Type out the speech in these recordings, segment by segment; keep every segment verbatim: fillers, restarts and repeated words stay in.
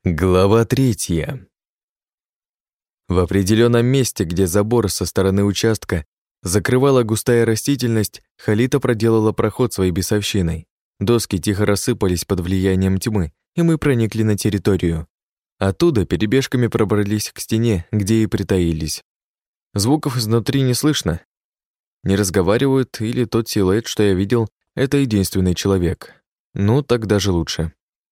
Глава третья. В определенном месте, где забор со стороны участка закрывала густая растительность, Халита проделала проход своей бесовщиной. Доски тихо рассыпались под влиянием тьмы, и мы проникли на территорию. Оттуда перебежками пробрались к стене, где и притаились. Звуков изнутри не слышно. Не разговаривают, или тот силуэт, что я видел, это единственный человек. Ну, так даже лучше.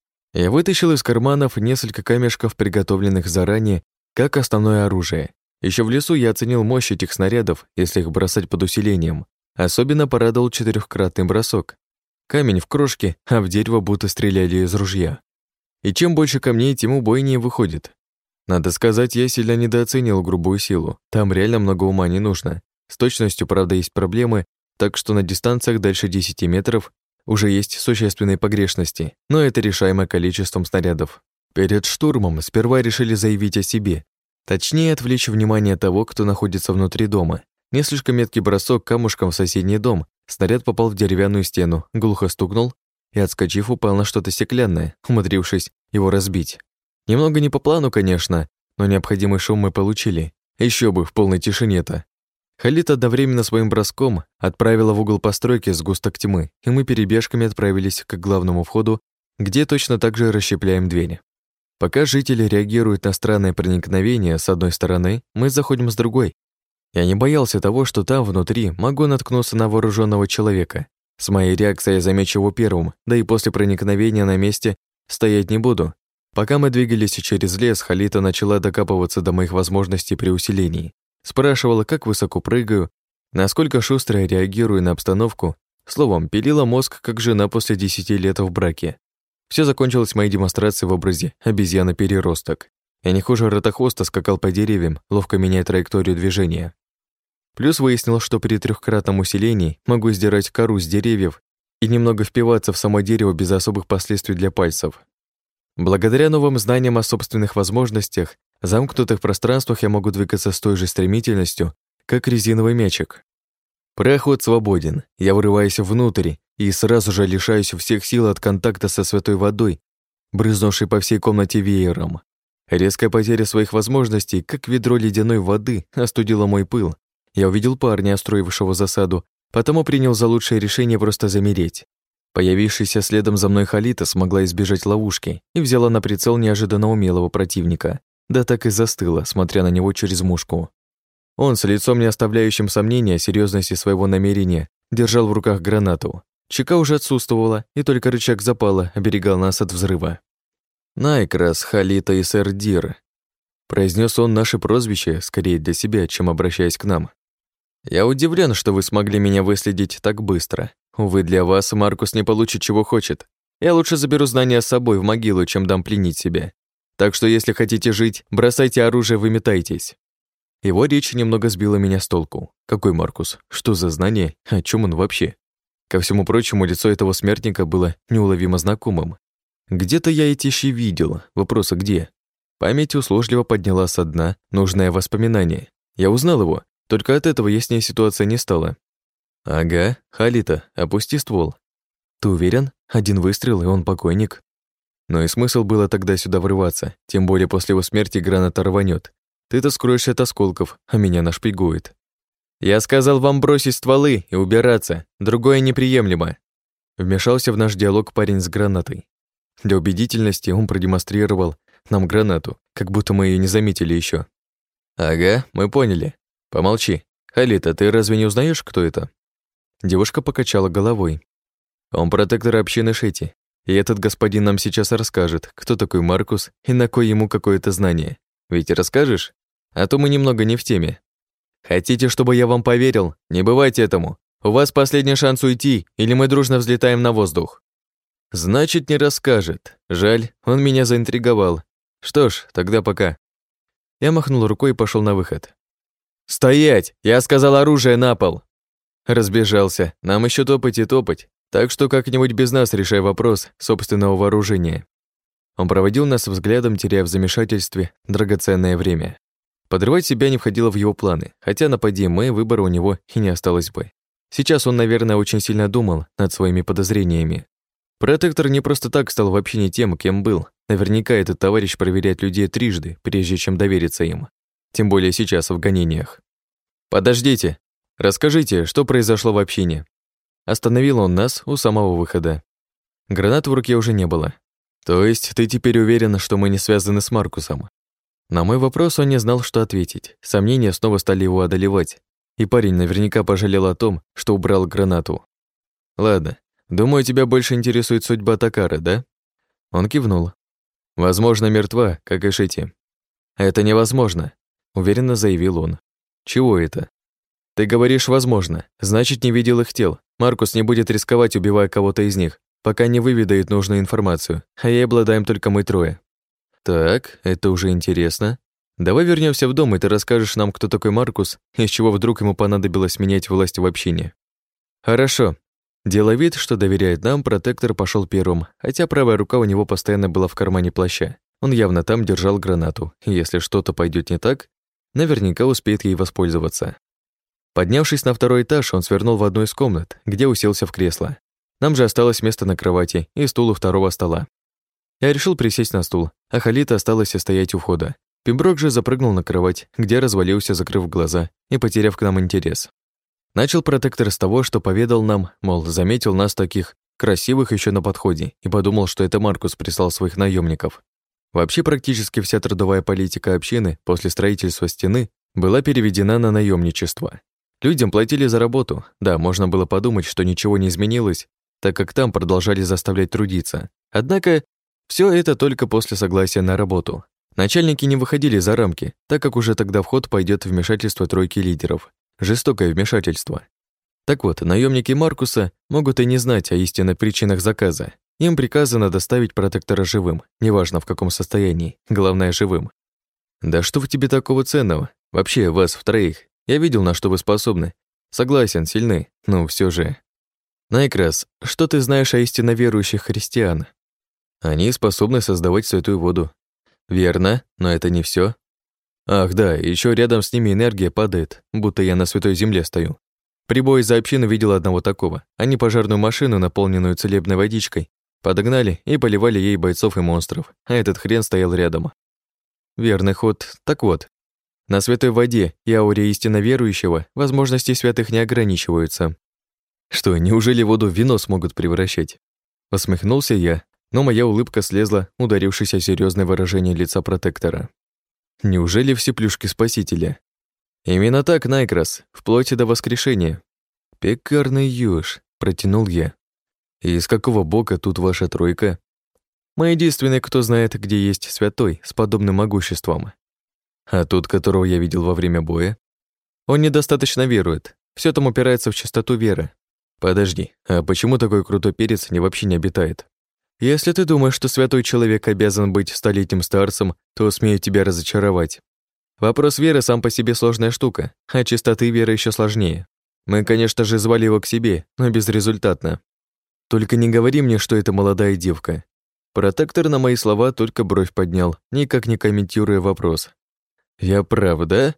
Я вытащил из карманов несколько камешков, приготовленных заранее, как основное оружие. Еще в лесу я оценил мощь этих снарядов, если их бросать под усилением. Особенно порадовал четырехкратный бросок. Камень в крошке, а в дерево будто стреляли из ружья. И чем больше камней, тем убойнее выходит. Надо сказать, я сильно недооценил грубую силу. Там реально много ума не нужно. С точностью, правда, есть проблемы, так что на дистанциях дальше десяти метров уже есть существенные погрешности, но это решаемо количеством снарядов. Перед штурмом сперва решили заявить о себе, точнее отвлечь внимание того, кто находится внутри дома. Не слишком меткий бросок камушком в соседний дом, снаряд попал в деревянную стену, глухо стукнул и, отскочив, упал на что-то стеклянное, умудрившись его разбить. Немного не по плану, конечно, но необходимый шум мы получили. Еще бы, в полной тишине-то. Халит одновременно своим броском отправила в угол постройки сгусток тьмы, и мы перебежками отправились к главному входу, где точно так же расщепляем двери. Пока жители реагируют на странное проникновение с одной стороны, мы заходим с другой. Я не боялся того, что там внутри могу наткнуться на вооруженного человека. С моей реакцией я замечу его первым, да и после проникновения на месте стоять не буду. Пока мы двигались через лес, Халита начала докапываться до моих возможностей при усилении. Спрашивала, как высоко прыгаю, насколько шустро я реагирую на обстановку. Словом, пилила мозг, как жена после десяти лет в браке. Все закончилось моей демонстрацией в образе обезьяны-переросток. Я не хуже ротохвоста скакал по деревьям, ловко меняя траекторию движения. Плюс выяснил, что при трехкратном усилении могу сдирать кору с деревьев и немного впиваться в само дерево без особых последствий для пальцев. Благодаря новым знаниям о собственных возможностях, в замкнутых пространствах я могу двигаться с той же стремительностью, как резиновый мячик. Проход свободен, я вырываюсь внутрь и сразу же лишаюсь всех сил от контакта со святой водой, брызнувшей по всей комнате веером. Резкая потеря своих возможностей, как ведро ледяной воды, остудила мой пыл. Я увидел парня, устроившего засаду, потому принял за лучшее решение просто замереть. Появившаяся следом за мной Халита смогла избежать ловушки и взяла на прицел неожиданно умелого противника. Да так и застыла, смотря на него через мушку. Он, с лицом не оставляющим сомнения о серьезности своего намерения, держал в руках гранату. Чека уже отсутствовала, и только рычаг запала оберегал нас от взрыва. «Найкрас, Халита и сэр Дир», — произнес он наше прозвище, скорее для себя, чем обращаясь к нам. «Я удивлен, что вы смогли меня выследить так быстро. Увы, для вас Маркус не получит, чего хочет. Я лучше заберу знания с собой в могилу, чем дам пленить себя. Так что, если хотите жить, бросайте оружие, выметайтесь». Его речь немного сбила меня с толку. Какой Маркус? Что за знание? О чем он вообще? Ко всему прочему, лицо этого смертника было неуловимо знакомым. Где-то я эти щи видел. Вопрос, а где? Память услужливо подняла со дна нужное воспоминание. Я узнал его, только от этого яснее ситуация не стала. «Ага, Халита, опусти ствол». «Ты уверен? Один выстрел, и он покойник». Но и смысл было тогда сюда врываться, тем более после его смерти граната рванет. Ты-то скроешься от осколков, а меня нашпигует. «Я сказал вам бросить стволы и убираться, другое неприемлемо». Вмешался в наш диалог парень с гранатой. Для убедительности он продемонстрировал нам гранату, как будто мы ее не заметили еще. «Ага, мы поняли. Помолчи. Халита, ты разве не узнаешь, кто это?» Девушка покачала головой. «Он протектор общины Шети. И этот господин нам сейчас расскажет, кто такой Маркус и на кой ему какое-то знание. Ведь расскажешь? А то мы немного не в теме. Хотите, чтобы я вам поверил? Не бывайте этому. У вас последний шанс уйти, или мы дружно взлетаем на воздух». Значит, не расскажет. Жаль, он меня заинтриговал. Что ж, тогда пока. Я махнул рукой и пошел на выход. «Стоять! Я сказал, оружие на пол!» Разбежался. Нам еще топать и топать. Так что как-нибудь без нас решай вопрос собственного вооружения. Он проводил нас взглядом, теряя в замешательстве драгоценное время. Подрывать себя не входило в его планы, хотя напади мы, выбора у него и не осталось бы. Сейчас он, наверное, очень сильно думал над своими подозрениями. Протектор не просто так стал вообще не тем, кем был. Наверняка этот товарищ проверяет людей трижды, прежде чем довериться им. Тем более сейчас в гонениях. «Подождите! Расскажите, что произошло в общине?» Остановил он нас у самого выхода. Гранат в руке уже не было. «То есть ты теперь уверен, что мы не связаны с Маркусом?» На мой вопрос он не знал, что ответить. Сомнения снова стали его одолевать. И парень наверняка пожалел о том, что убрал гранату. «Ладно, думаю, тебя больше интересует судьба Такары, да?» Он кивнул. «Возможно, мертва, как и Шити». «Это невозможно», — уверенно заявил он. «Чего это?» «Ты говоришь «возможно», значит, не видел их тел. Маркус не будет рисковать, убивая кого-то из них, пока не выведает нужную информацию, а ей обладаем только мы трое». «Так, это уже интересно. Давай вернемся в дом, и ты расскажешь нам, кто такой Маркус, и с чего вдруг ему понадобилось менять власть в общине». «Хорошо». Делая вид, что доверяет нам, протектор пошел первым, хотя правая рука у него постоянно была в кармане плаща. Он явно там держал гранату, и если что-то пойдет не так, наверняка успеет ей воспользоваться. Поднявшись на второй этаж, он свернул в одну из комнат, где уселся в кресло. Нам же осталось место на кровати и стул у второго стола. Я решил присесть на стул, а Халита осталась стоять у входа. Пемброк же запрыгнул на кровать, где развалился, закрыв глаза и потеряв к нам интерес. Начал протектор с того, что поведал нам, мол, заметил нас таких красивых еще на подходе и подумал, что это Маркус прислал своих наемников. Вообще практически вся трудовая политика общины после строительства стены была переведена на наемничество. Людям платили за работу, да, можно было подумать, что ничего не изменилось, так как там продолжали заставлять трудиться. Однако все это только после согласия на работу. Начальники не выходили за рамки, так как уже тогда в ход пойдет вмешательство тройки лидеров. Жестокое вмешательство. Так вот, наемники Маркуса могут и не знать о истинных причинах заказа. Им приказано доставить протектора живым, неважно в каком состоянии, главное живым. Да что в тебе такого ценного? Вообще, вас в троих. Я видел, на что вы способны. Согласен, сильны, но все же. Найкрас, что ты знаешь о истинно верующих христиан? Они способны создавать святую воду. Верно, но это не все. Ах да, еще рядом с ними энергия падает, будто я на святой земле стою. При бое за общину видел одного такого. Они пожарную машину, наполненную целебной водичкой, подогнали и поливали ей бойцов и монстров, а этот хрен стоял рядом. Верный ход. Так вот, на святой воде и ауре истинно верующего возможности святых не ограничиваются. Что, неужели воду в вино смогут превращать? Посмехнулся я, но моя улыбка слезла, ударившись о серьёзное выражение лица протектора. Неужели все плюшки спасителя? Именно так, Найкрас, вплоть до воскрешения. Пекарный юж, протянул я. И из какого бока тут ваша тройка? Мы единственные, кто знает, где есть святой с подобным могуществом. А тот, которого я видел во время боя? Он недостаточно верует. Все там упирается в чистоту веры. Подожди, а почему такой крутой перец не вообще не обитает? Если ты думаешь, что святой человек обязан быть столетним старцем, то смею тебя разочаровать. Вопрос веры сам по себе сложная штука, а чистоты веры еще сложнее. Мы, конечно же, звали его к себе, но безрезультатно. Только не говори мне, что это молодая девка. Протектор на мои слова только бровь поднял, никак не комментируя вопрос. Я прав, да?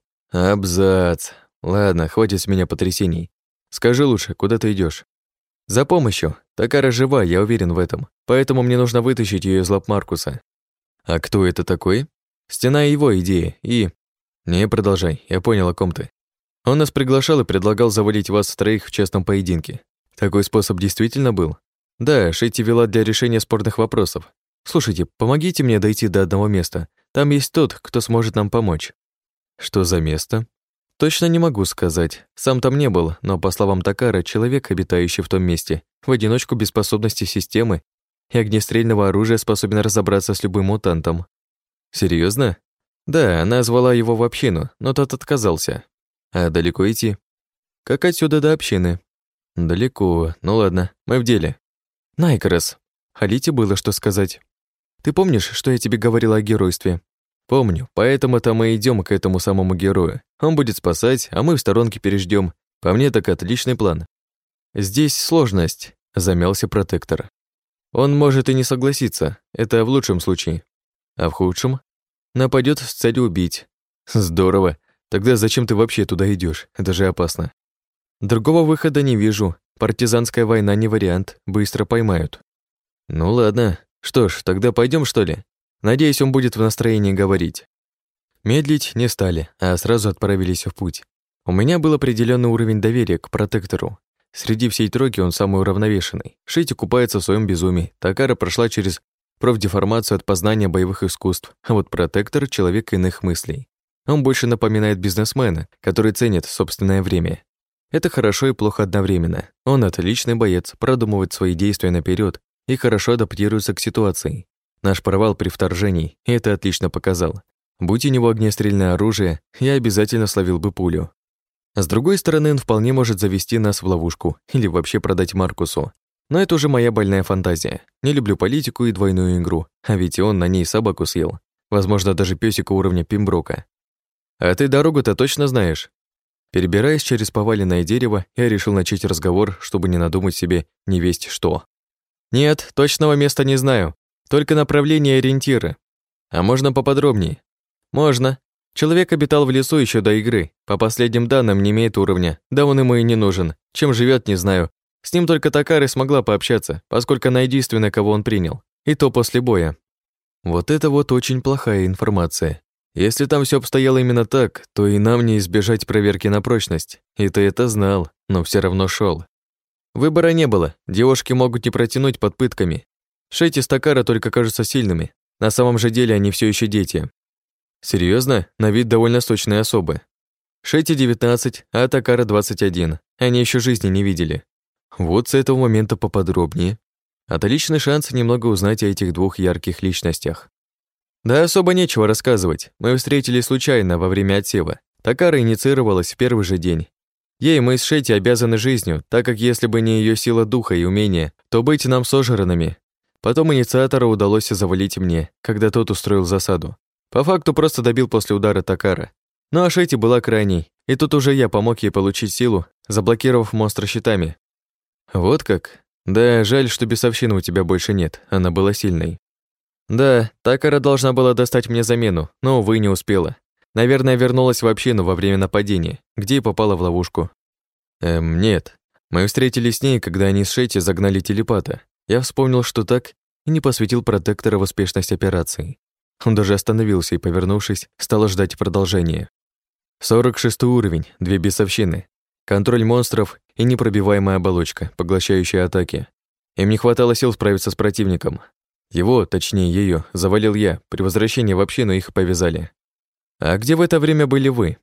Абзац. Ладно, хватит с меня потрясений. Скажи лучше, куда ты идешь? За помощью. Такара жива, я уверен в этом. Поэтому мне нужно вытащить ее из лап Маркуса. А кто это такой? Стена его идея, и... Не продолжай, я понял, о ком ты. Он нас приглашал и предлагал завалить вас троих в честном поединке. Такой способ действительно был? Да, Шетти вела для решения спорных вопросов. Слушайте, помогите мне дойти до одного места. Там есть тот, кто сможет нам помочь. Что за место? Точно не могу сказать. Сам там не был, но, по словам Такара, человек, обитающий в том месте, в одиночку без способности системы и огнестрельного оружия способен разобраться с любым мутантом. Серьезно? Да, она звала его в общину, но тот отказался. А далеко идти? Как отсюда до общины? Далеко. Ну ладно, мы в деле. Найкрос, Халите было что сказать. Ты помнишь, что я тебе говорила о геройстве? Помню, поэтому-то мы идем к этому самому герою. Он будет спасать, а мы в сторонке переждем. По мне так отличный план. Здесь сложность, замялся протектор. Он может и не согласиться, это в лучшем случае. А в худшем? Нападет с целью убить. Здорово. Тогда зачем ты вообще туда идешь? Это же опасно. Другого выхода не вижу. Партизанская война не вариант, быстро поймают. Ну ладно. Что ж, тогда пойдем что ли? Надеюсь, он будет в настроении говорить. Медлить не стали, а сразу отправились в путь. У меня был определенный уровень доверия к протектору. Среди всей тройки он самый уравновешенный. Шити купается в своем безумии. Такара прошла через профдеформацию от познания боевых искусств, а вот протектор — человек иных мыслей. Он больше напоминает бизнесмена, который ценит собственное время. Это хорошо и плохо одновременно. Он отличный боец, продумывает свои действия наперед и хорошо адаптируется к ситуации. Наш провал при вторжении это отлично показал. Будь у него огнестрельное оружие, я обязательно словил бы пулю. С другой стороны, он вполне может завести нас в ловушку или вообще продать Маркусу. Но это уже моя больная фантазия. Не люблю политику и двойную игру, а ведь и он на ней собаку съел. Возможно, даже пёсика уровня Пимброка. А ты дорогу-то точно знаешь? Перебираясь через поваленное дерево, я решил начать разговор, чтобы не надумать себе невесть что. Нет, точного места не знаю, только направление и ориентиры. А можно поподробнее? Можно. Человек обитал в лесу еще до игры. По последним данным, не имеет уровня. Да он ему и не нужен. Чем живет, не знаю. С ним только Такара смогла пообщаться, поскольку она единственная, кого он принял. И то после боя. Вот это вот очень плохая информация. Если там все обстояло именно так, то и нам не избежать проверки на прочность. И ты это знал, но все равно шел. Выбора не было. Девушки могут не протянуть под пытками. Шети с Такара только кажутся сильными. На самом же деле они все еще дети. Серьезно, на вид довольно сочные особы. Шети девятнадцать, а Такара двадцать один. Они еще жизни не видели. Вот с этого момента поподробнее. Отличный шанс немного узнать о этих двух ярких личностях. Да особо нечего рассказывать. Мы встретились случайно во время отсева. Такара инициировалась в первый же день. Ей мы с Шети обязаны жизнью, так как если бы не ее сила духа и умения, то быть нам сожранными. Потом инициатора удалось завалить мне, когда тот устроил засаду. По факту просто добил после удара Такара. Ну а Шети была крайней, и тут уже я помог ей получить силу, заблокировав монстра щитами. Вот как? Да, жаль, что бесовщины у тебя больше нет, она была сильной. Да, Такара должна была достать мне замену, но, увы, не успела. Наверное, вернулась в общину во время нападения, где и попала в ловушку. Эм, нет. Мы встретились с ней, когда они с Шети загнали телепата. Я вспомнил, что так, и не посвятил протектора в успешность операции. Он даже остановился и, повернувшись, стал ждать продолжения. сорок шестой уровень, две бесовщины. Контроль монстров и непробиваемая оболочка, поглощающая атаки. Им не хватало сил справиться с противником. Его, точнее ее, завалил я. При возвращении в общину их повязали. А где в это время были вы?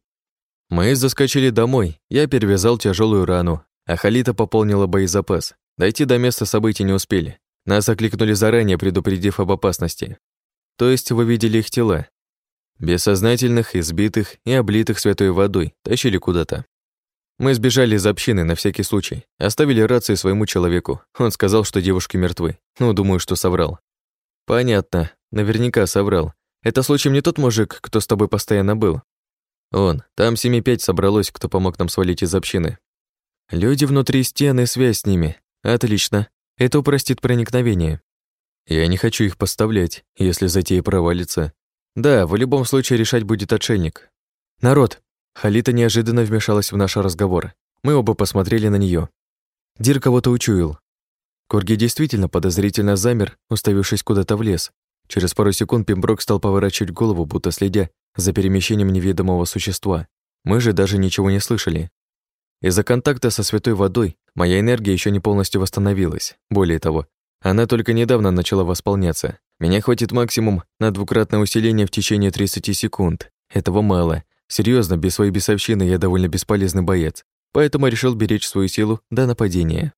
Мы заскочили домой. Я перевязал тяжелую рану, а Халита пополнила боезапас. Дойти до места событий не успели. Нас окликнули заранее, предупредив об опасности. То есть вы видели их тела. Бессознательных, избитых и облитых святой водой тащили куда-то. Мы сбежали из общины на всякий случай. Оставили рации своему человеку. Он сказал, что девушки мертвы. Ну, думаю, что соврал. Понятно. Наверняка соврал. Это случаем не тот мужик, кто с тобой постоянно был? Он. Там семи пять собралось, кто помог нам свалить из общины. Люди внутри стены, связь с ними. Отлично. Это упростит проникновение. Я не хочу их поставлять, если затея провалится. Да, в любом случае решать будет отшельник. Народ! Халита неожиданно вмешалась в наш разговор. Мы оба посмотрели на нее. Дир кого-то учуял. Корги действительно подозрительно замер, уставившись куда-то в лес. Через пару секунд Пимброк стал поворачивать голову, будто следя за перемещением неведомого существа. Мы же даже ничего не слышали. Из-за контакта со святой водой моя энергия еще не полностью восстановилась. Более того, она только недавно начала восполняться. Меня хватит максимум на двукратное усиление в течение тридцати секунд. Этого мало. Серьезно, без своей бесовщины я довольно бесполезный боец. Поэтому решил беречь свою силу до нападения.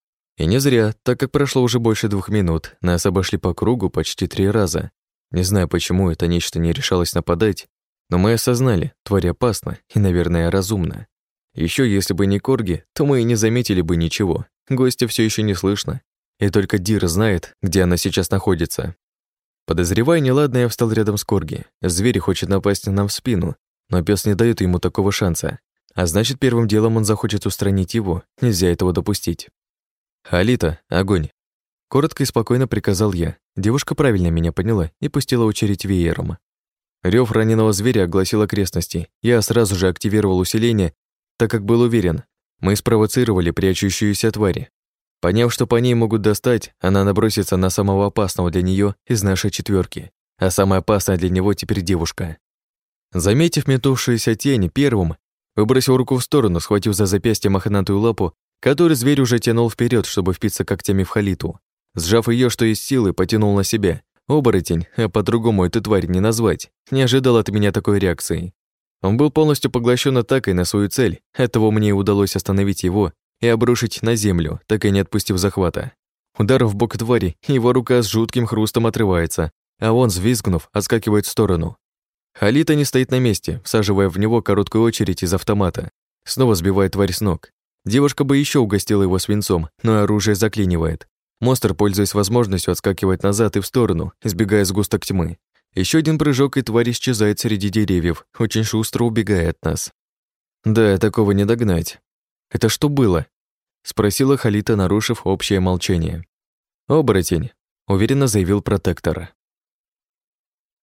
И не зря, так как прошло уже больше двух минут, нас обошли по кругу почти три раза. Не знаю, почему это нечто не решалось нападать, но мы осознали, тварь опасна и, наверное, разумна. Еще если бы не корги, то мы и не заметили бы ничего. Гостя все еще не слышно. И только Дир знает, где она сейчас находится. Подозревая неладное, я встал рядом с корги. Зверь хочет напасть нам в спину, но пес не дает ему такого шанса. А значит, первым делом он захочет устранить его. Нельзя этого допустить. «Халита, огонь!» Коротко и спокойно приказал я. Девушка правильно меня поняла и пустила очередь веером. Рёв раненого зверя огласил окрестности. Я сразу же активировал усиление, так как был уверен, мы спровоцировали прячущуюся тварь. Поняв, что по ней могут достать, она набросится на самого опасного для нее из нашей четверки. а самая опасная для него теперь девушка. Заметив метнувшуюся тень, первым выбросил руку в сторону, схватив за запястье мохнатую лапу, который зверь уже тянул вперед, чтобы впиться когтями в Халиту. Сжав ее, что из силы, потянул на себя. Оборотень, а по-другому эту тварь не назвать, не ожидал от меня такой реакции. Он был полностью поглощен атакой на свою цель, этого мне и удалось остановить его и обрушить на землю, так и не отпустив захвата. Удар в бок твари, его рука с жутким хрустом отрывается, а он, взвизгнув, отскакивает в сторону. Халита не стоит на месте, всаживая в него короткую очередь из автомата. Снова сбивает тварь с ног. Девушка бы еще угостила его свинцом, но оружие заклинивает. Монстр, пользуясь возможностью, отскакивает назад и в сторону, избегая сгусток тьмы. Еще один прыжок, и тварь исчезает среди деревьев, очень шустро убегая от нас. Да, такого не догнать. «Это что было?» — спросила Халита, нарушив общее молчание. «Оборотень», — уверенно заявил протектор.